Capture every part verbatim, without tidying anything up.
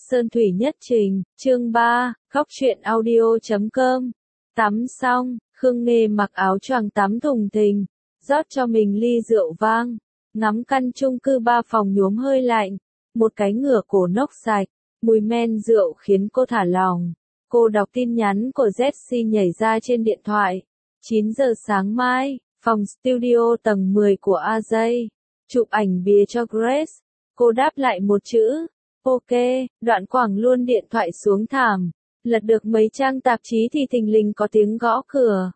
Sơn thủy nhất trình, chương ba, góc truyện audio chấm com. Tắm xong, Khương Nghê mặc áo choàng tắm thùng thình, rót cho mình ly rượu vang, ngắm căn chung cư ba phòng nhuốm hơi lạnh, một cái ngửa cổ nốc sạch, mùi men rượu khiến cô thả lỏng. Cô đọc tin nhắn của Jessie nhảy ra trên điện thoại. chín giờ sáng mai, phòng studio tầng mười của a jay, chụp ảnh bìa cho Grace. Cô đáp lại một chữ, ok, đoạn quẳng luôn điện thoại xuống thảm. Lật được mấy trang tạp chí thì thình lình có tiếng gõ cửa.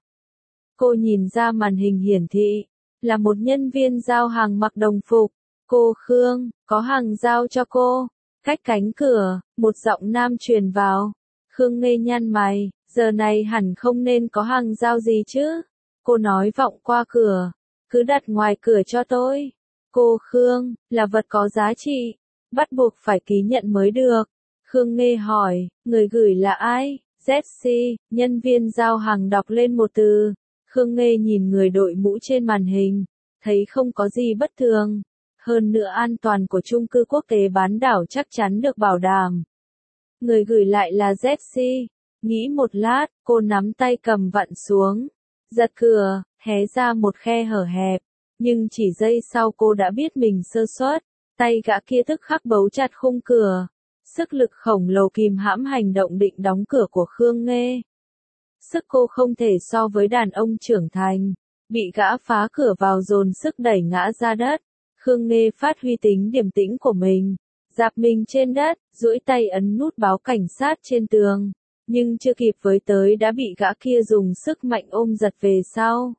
Cô nhìn ra màn hình hiển thị, là một nhân viên giao hàng mặc đồng phục. Cô Khương, có hàng giao cho cô. Cách cánh cửa, một giọng nam truyền vào. Khương Nghê nhăn mày, giờ này hẳn không nên có hàng giao gì chứ. Cô nói vọng qua cửa, cứ đặt ngoài cửa cho tôi. Cô Khương, là vật có giá trị, bắt buộc phải ký nhận mới được. Khương Nghê hỏi, người gửi là ai? Jessie, nhân viên giao hàng đọc lên một từ. Khương Nghê nhìn người đội mũ trên màn hình, thấy không có gì bất thường. Hơn nữa an toàn của chung cư quốc tế bán đảo chắc chắn được bảo đảm. Người gửi lại là Jessie. Nghĩ một lát, cô nắm tay cầm vặn xuống, giật cửa, hé ra một khe hở hẹp. Nhưng chỉ giây sau cô đã biết mình sơ suất, tay gã kia tức khắc bấu chặt khung cửa. Sức lực khổng lồ kìm hãm hành động định đóng cửa của Khương Nghê. Sức cô không thể so với đàn ông trưởng thành, bị gã phá cửa vào dồn sức đẩy ngã ra đất. Khương Nghê phát huy tính điềm tĩnh của mình, dạp mình trên đất, duỗi tay ấn nút báo cảnh sát trên tường, nhưng chưa kịp với tới đã bị gã kia dùng sức mạnh ôm giật về sau.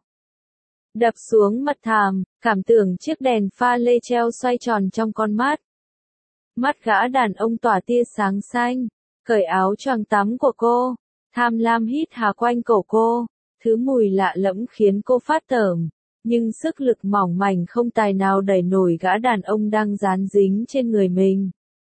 Đập xuống mặt thảm, cảm tưởng chiếc đèn pha lê treo xoay tròn trong con mắt. Mắt gã đàn ông tỏa tia sáng xanh, cởi áo choàng tắm của cô, tham lam hít hà quanh cổ cô, thứ mùi lạ lẫm khiến cô phát tởm, nhưng sức lực mỏng mảnh không tài nào đẩy nổi gã đàn ông đang dán dính trên người mình.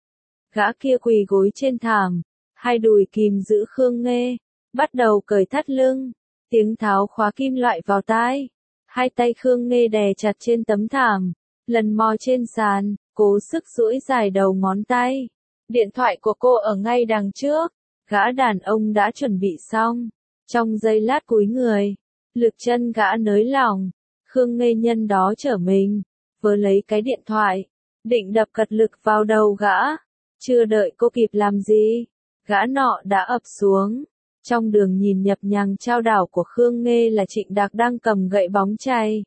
Gã kia quỳ gối trên thảm, hai đùi kìm giữ Khương Nghê, bắt đầu cởi thắt lưng, tiếng tháo khóa kim loại vào tai. Hai tay Khương Nghê đè chặt trên tấm thảm, lần mò trên sàn, cố sức duỗi dài đầu ngón tay. Điện thoại của cô ở ngay đằng trước, gã đàn ông đã chuẩn bị xong. Trong giây lát cúi người, lực chân gã nới lỏng, Khương Nghê nhân đó trở mình, vớ lấy cái điện thoại, định đập cật lực vào đầu gã. Chưa đợi cô kịp làm gì, gã nọ đã ập xuống. Trong đường nhìn nhập nhằng trao đảo của Khương Nghê là Trịnh Đạc đang cầm gậy bóng chày.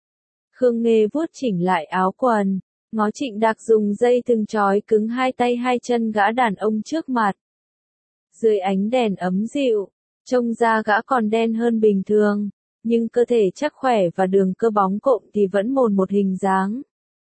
Khương Nghê vuốt chỉnh lại áo quần, ngó Trịnh Đạc dùng dây thừng trói cứng hai tay hai chân gã đàn ông trước mặt. Dưới ánh đèn ấm dịu, trông da gã còn đen hơn bình thường, nhưng cơ thể chắc khỏe và đường cơ bóng cộm thì vẫn mồn một hình dáng.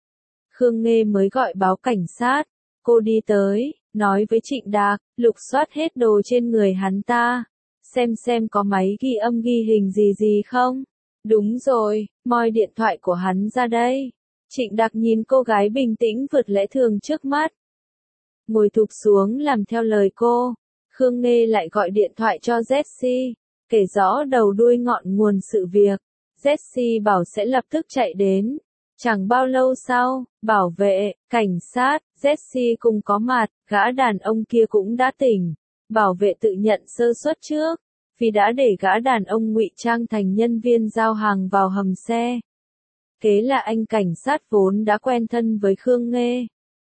Khương Nghê mới gọi báo cảnh sát, cô đi tới, nói với Trịnh Đạc, lục soát hết đồ trên người hắn ta, xem xem có máy ghi âm ghi hình gì gì không. Đúng rồi, moi điện thoại của hắn ra đây. Trịnh Đạc nhìn cô gái bình tĩnh vượt lẽ thường trước mắt, ngồi thụp xuống làm theo lời cô. Khương Nghê lại gọi điện thoại cho Jessie, kể rõ đầu đuôi ngọn nguồn sự việc. Jessie bảo sẽ lập tức chạy đến. Chẳng bao lâu sau, bảo vệ, cảnh sát, Jessie cùng có mặt, gã đàn ông kia cũng đã tỉnh. Bảo vệ tự nhận sơ suất trước, vì đã để gã đàn ông ngụy trang thành nhân viên giao hàng vào hầm xe. Kế là anh cảnh sát vốn đã quen thân với Khương Nghê.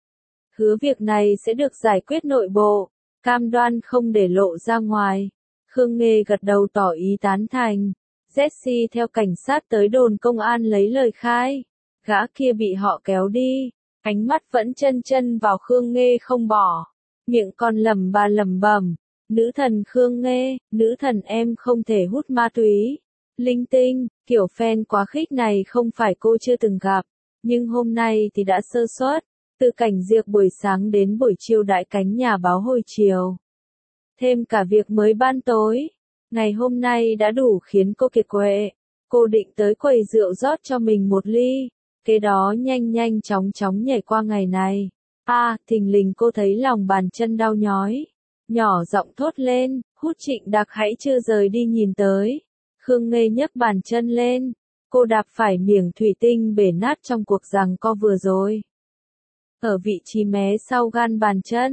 Hứa việc này sẽ được giải quyết nội bộ, cam đoan không để lộ ra ngoài. Khương Nghê gật đầu tỏ ý tán thành. Jessie theo cảnh sát tới đồn công an lấy lời khai. Gã kia bị họ kéo đi, ánh mắt vẫn chân chân vào Khương Nghê không bỏ, miệng còn lẩm bà lẩm bẩm, nữ thần Khương Nghê, nữ thần em không thể hút ma túy. Linh tinh, kiểu fan quá khích này không phải cô chưa từng gặp, nhưng hôm nay thì đã sơ suất, từ cảnh diệc buổi sáng đến buổi chiều đãi cánh nhà báo hồi chiều. Thêm cả việc mới ban tối, ngày hôm nay đã đủ khiến cô kiệt quệ. Cô định tới quầy rượu rót cho mình một ly, kế đó nhanh nhanh chóng chóng nhảy qua ngày này. À, thình lình cô thấy lòng bàn chân đau nhói, nhỏ giọng thốt lên, hút. Trịnh Đạc hãy chưa rời đi nhìn tới. Khương Nghê nhấc bàn chân lên, cô đạp phải miếng thủy tinh bể nát trong cuộc giằng co vừa rồi. Ở vị trí mé sau gan bàn chân,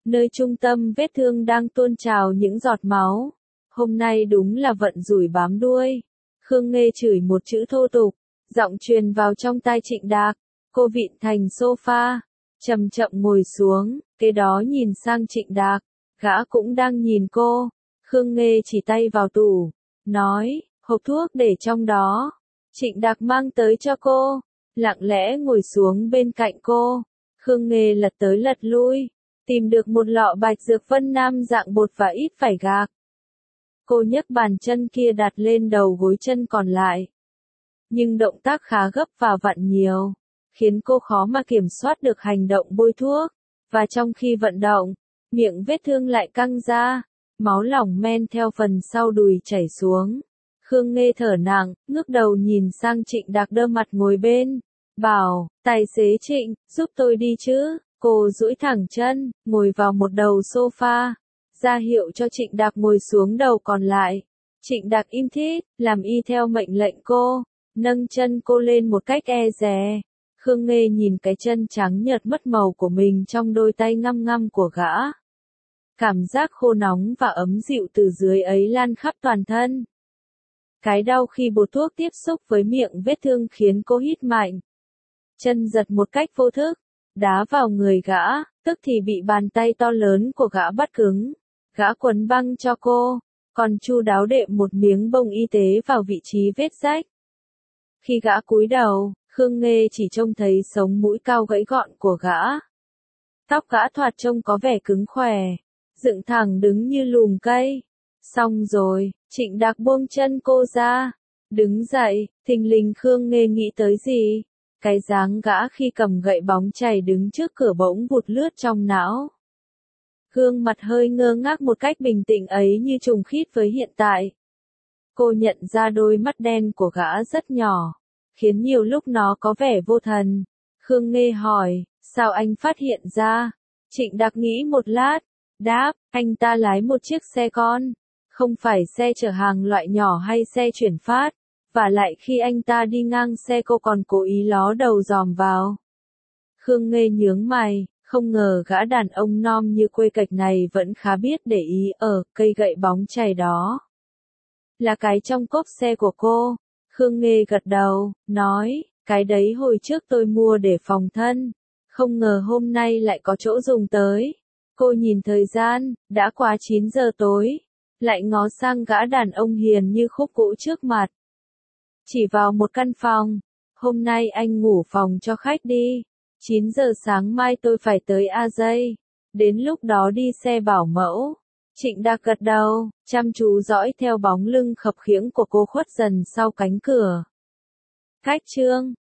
nơi trung tâm vết thương đang tuôn trào những giọt máu. Hôm nay đúng là vận rủi bám đuôi. Khương Nghê chửi một chữ thô tục, giọng truyền vào trong tai Trịnh Đạc. Cô vịn thành sofa, chậm chậm ngồi xuống, kế đó nhìn sang Trịnh Đạc, gã cũng đang nhìn cô. Khương Nghê chỉ tay vào tủ, nói, hộp thuốc để trong đó. Trịnh Đạc mang tới cho cô, lặng lẽ ngồi xuống bên cạnh cô. Khương Nghê lật tới lật lui, tìm được một lọ bạch dược Vân Nam dạng bột và ít vải gạc. Cô nhấc bàn chân kia đặt lên đầu gối chân còn lại. Nhưng động tác khá gấp và vặn nhiều, khiến cô khó mà kiểm soát được hành động bôi thuốc. Và trong khi vận động, miệng vết thương lại căng ra, máu lỏng men theo phần sau đùi chảy xuống. Khương Nghê thở nặng, ngước đầu nhìn sang Trịnh Đạc đơ mặt ngồi bên. Bảo, tài xế Trịnh, giúp tôi đi chứ. Cô duỗi thẳng chân, ngồi vào một đầu sofa, ra hiệu cho Trịnh Đạc ngồi xuống đầu còn lại. Trịnh Đạc im thít, làm y theo mệnh lệnh cô, nâng chân cô lên một cách e dè. Khương Nghê nhìn cái chân trắng nhợt mất màu của mình trong đôi tay ngăm ngăm của gã. Cảm giác khô nóng và ấm dịu từ dưới ấy lan khắp toàn thân. Cái đau khi bột thuốc tiếp xúc với miệng vết thương khiến cô hít mạnh. Chân giật một cách vô thức, đá vào người gã, tức thì bị bàn tay to lớn của gã bắt cứng. Gã quấn băng cho cô, còn chu đáo đệm một miếng bông y tế vào vị trí vết rách. Khi gã cúi đầu, Khương Nghê chỉ trông thấy sống mũi cao gãy gọn của gã. Tóc gã thoạt trông có vẻ cứng khỏe, dựng thẳng đứng như lùm cây. Xong rồi, Trịnh Đạc buông chân cô ra, đứng dậy, thình lình Khương Nghê nghĩ tới gì? Cái dáng gã khi cầm gậy bóng chày đứng trước cửa bỗng vụt lướt trong não. Gương mặt hơi ngơ ngác một cách bình tĩnh ấy như trùng khít với hiện tại. Cô nhận ra đôi mắt đen của gã rất nhỏ, khiến nhiều lúc nó có vẻ vô thần. Khương Nghê hỏi, sao anh phát hiện ra? Trịnh Đạc nghĩ một lát, đáp, anh ta lái một chiếc xe con, không phải xe chở hàng loại nhỏ hay xe chuyển phát. Và lại khi anh ta đi ngang xe cô còn cố ý ló đầu dòm vào. Khương Nghê nhướng mày, không ngờ gã đàn ông nom như quê cạch này vẫn khá biết để ý ở cây gậy bóng chày đó. Là cái trong cốp xe của cô. Khương Nghê gật đầu, nói, cái đấy hồi trước tôi mua để phòng thân. Không ngờ hôm nay lại có chỗ dùng tới. Cô nhìn thời gian, đã qua chín giờ tối. Lại ngó sang gã đàn ông hiền như khúc gỗ trước mặt. Chỉ vào một căn phòng. Hôm nay anh ngủ phòng cho khách đi. chín giờ sáng mai tôi phải tới A Dây. Đến lúc đó đi xe bảo mẫu. Trịnh Đạc gật đầu, chăm chú dõi theo bóng lưng khập khiễng của cô khuất dần sau cánh cửa. Cách chương